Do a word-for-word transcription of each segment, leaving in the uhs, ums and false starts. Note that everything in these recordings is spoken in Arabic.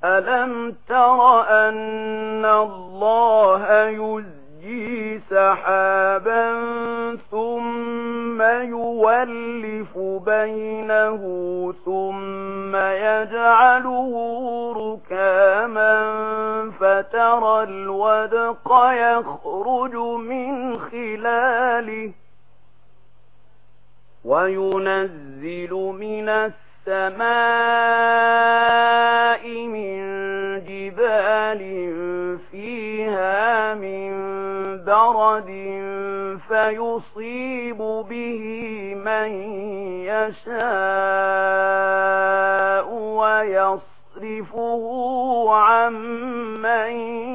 ألم تر أن الله يزجي سحابا ثم يولف بينه ثم يجعله ركاما فترى الودق يخرج من خلاله وينزل من السماء من جبال فيها من برد فيصيب به من يشاء ويصرفه عن من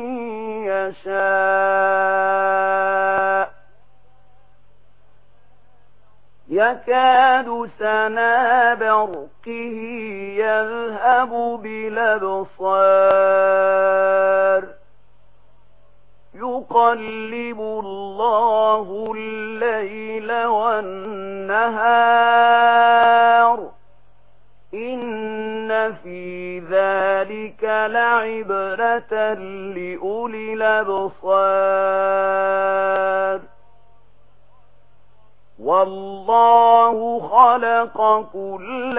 يشاء يكاد سنا برقه يذهب بالأبصار يقلب الله الليل والنهار إن في ذلك لعبرة لأولي الأبصار والله خلق كل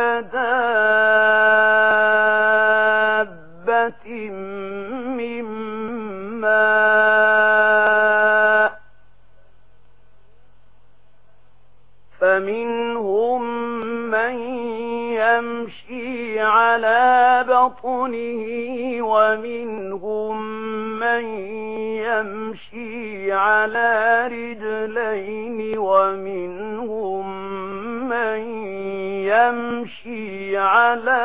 دابة من ماء فمنهم من يمشي على بطنه ومنهم من يمشي على رجلين ومنهم من يمشي على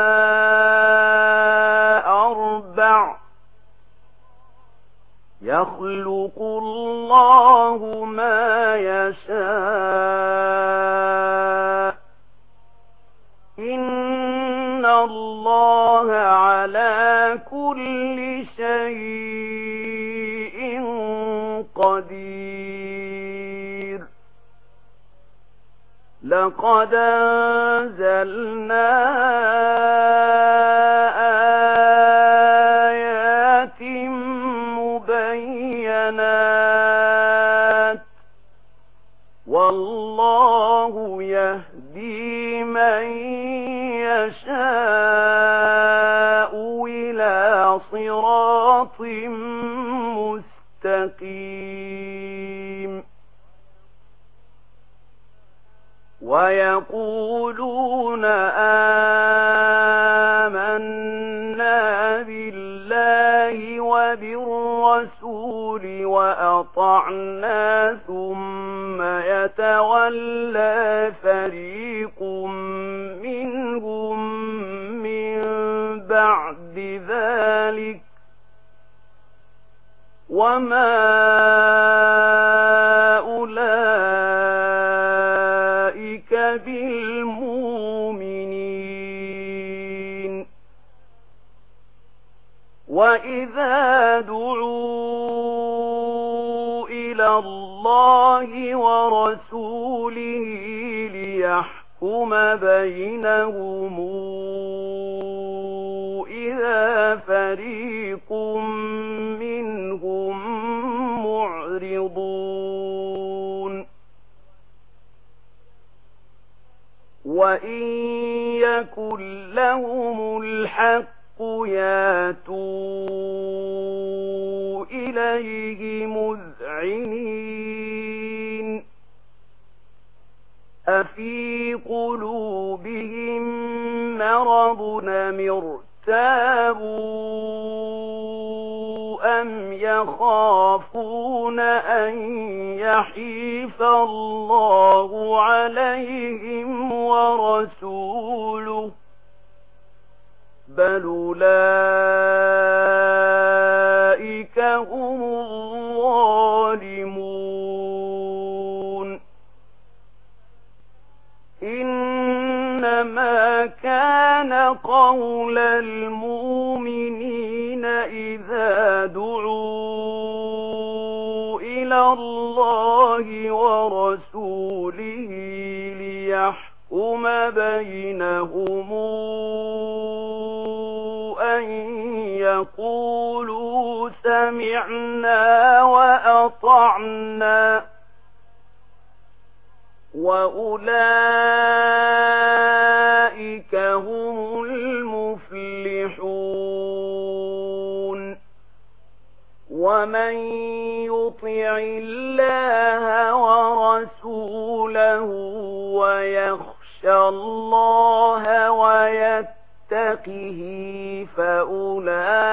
أربع يخلق الله ما يشاء إن الله على كل شيء قدير لقد أنزلنا آيات مبينات والله يهدي من يشاء إلى صراط مستقيم ويقولون آمنا بالله وبالرسول وأطعنا ثم يتولى فريق منهم من بعد ذلك وما أولئك بالمؤمنين وإذا دعوا إلى الله ورسوله ليحكم بينهم إذا فريق منهم معرضون وإن يكن لهم الحق ياتوا إليه مذعنين أفي قلوبهم مرض أم ارتابوا أم يخافون أن يحيف الله عليهم ورسوله بل أولئك هم الظالمون إنما كان قول المؤمنين إذا دعوا إلى الله ورسوله ليحكم بينهم أن يقولوا سمعنا وأطعنا وأولئك هم المفلحون ومن يطع الله ورسوله ويخشى الله ويتقه فأولئك